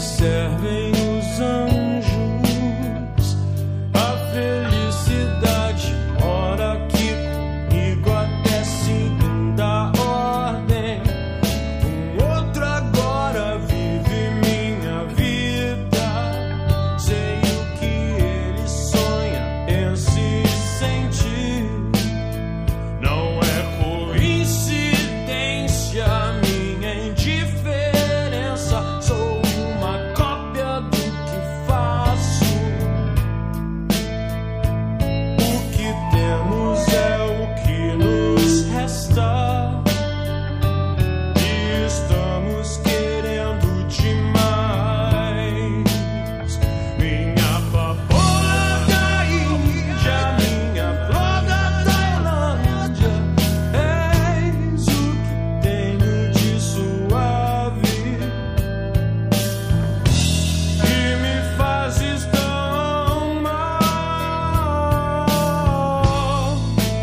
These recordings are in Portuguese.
servem os anjos. A felicidade mora aqui comigo até segunda ordem. Outro agora vive minha vida. Sei o que ele sonha, pensa e sente. Não é coincidência minha indiferença. Sou uma cópia do que faço. O que temos é o que nos resta. E estamos querendo demais. Minha papoula da Índia, minha flor da Tailândia. És o que tenho de suave e me fazes tão mal.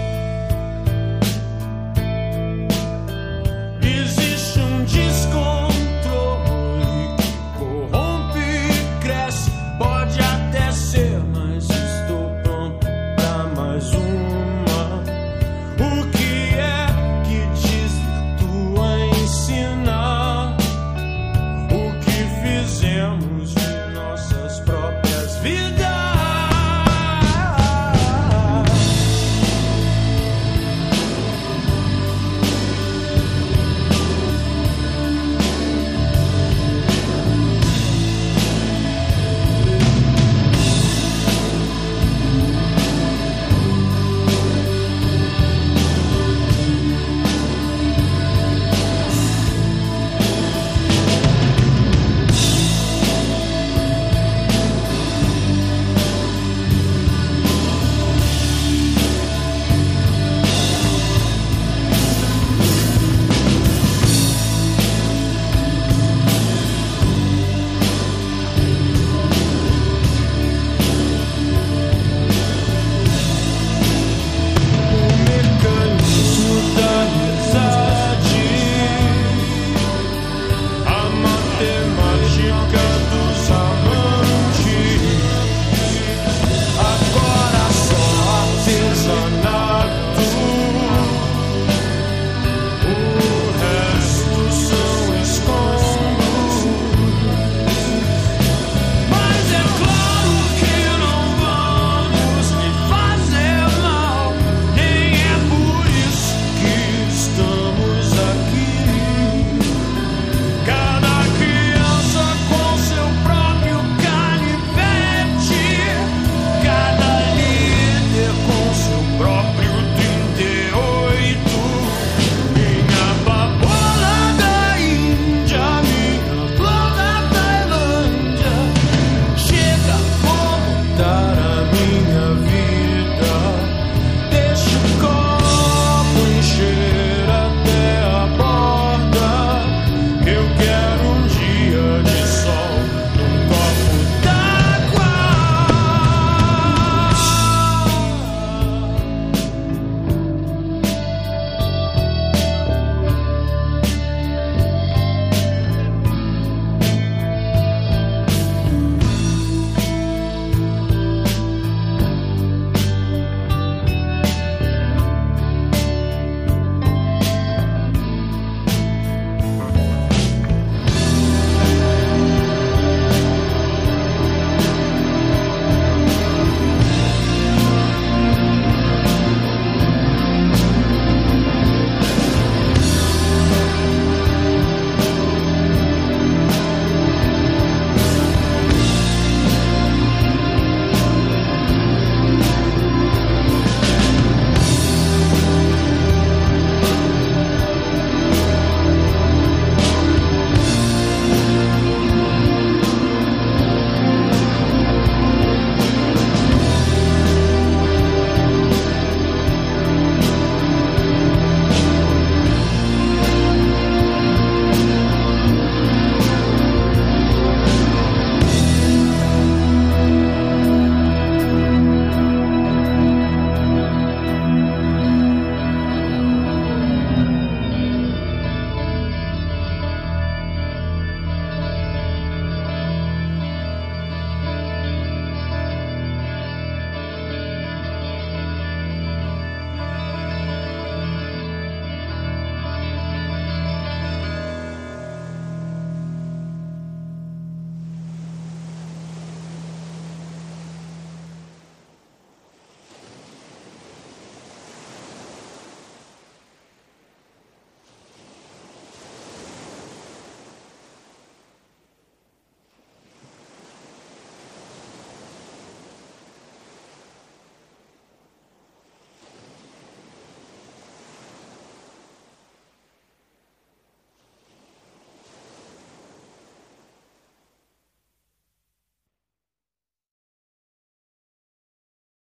Existe um descontrole que corrompe e cresce. Pode até ser, mas estou pronto pra mais uma. O que é que desvirtua ensinar? O que fizemos de nossas próprias vidas? O mecanismo da amizade, a matemática do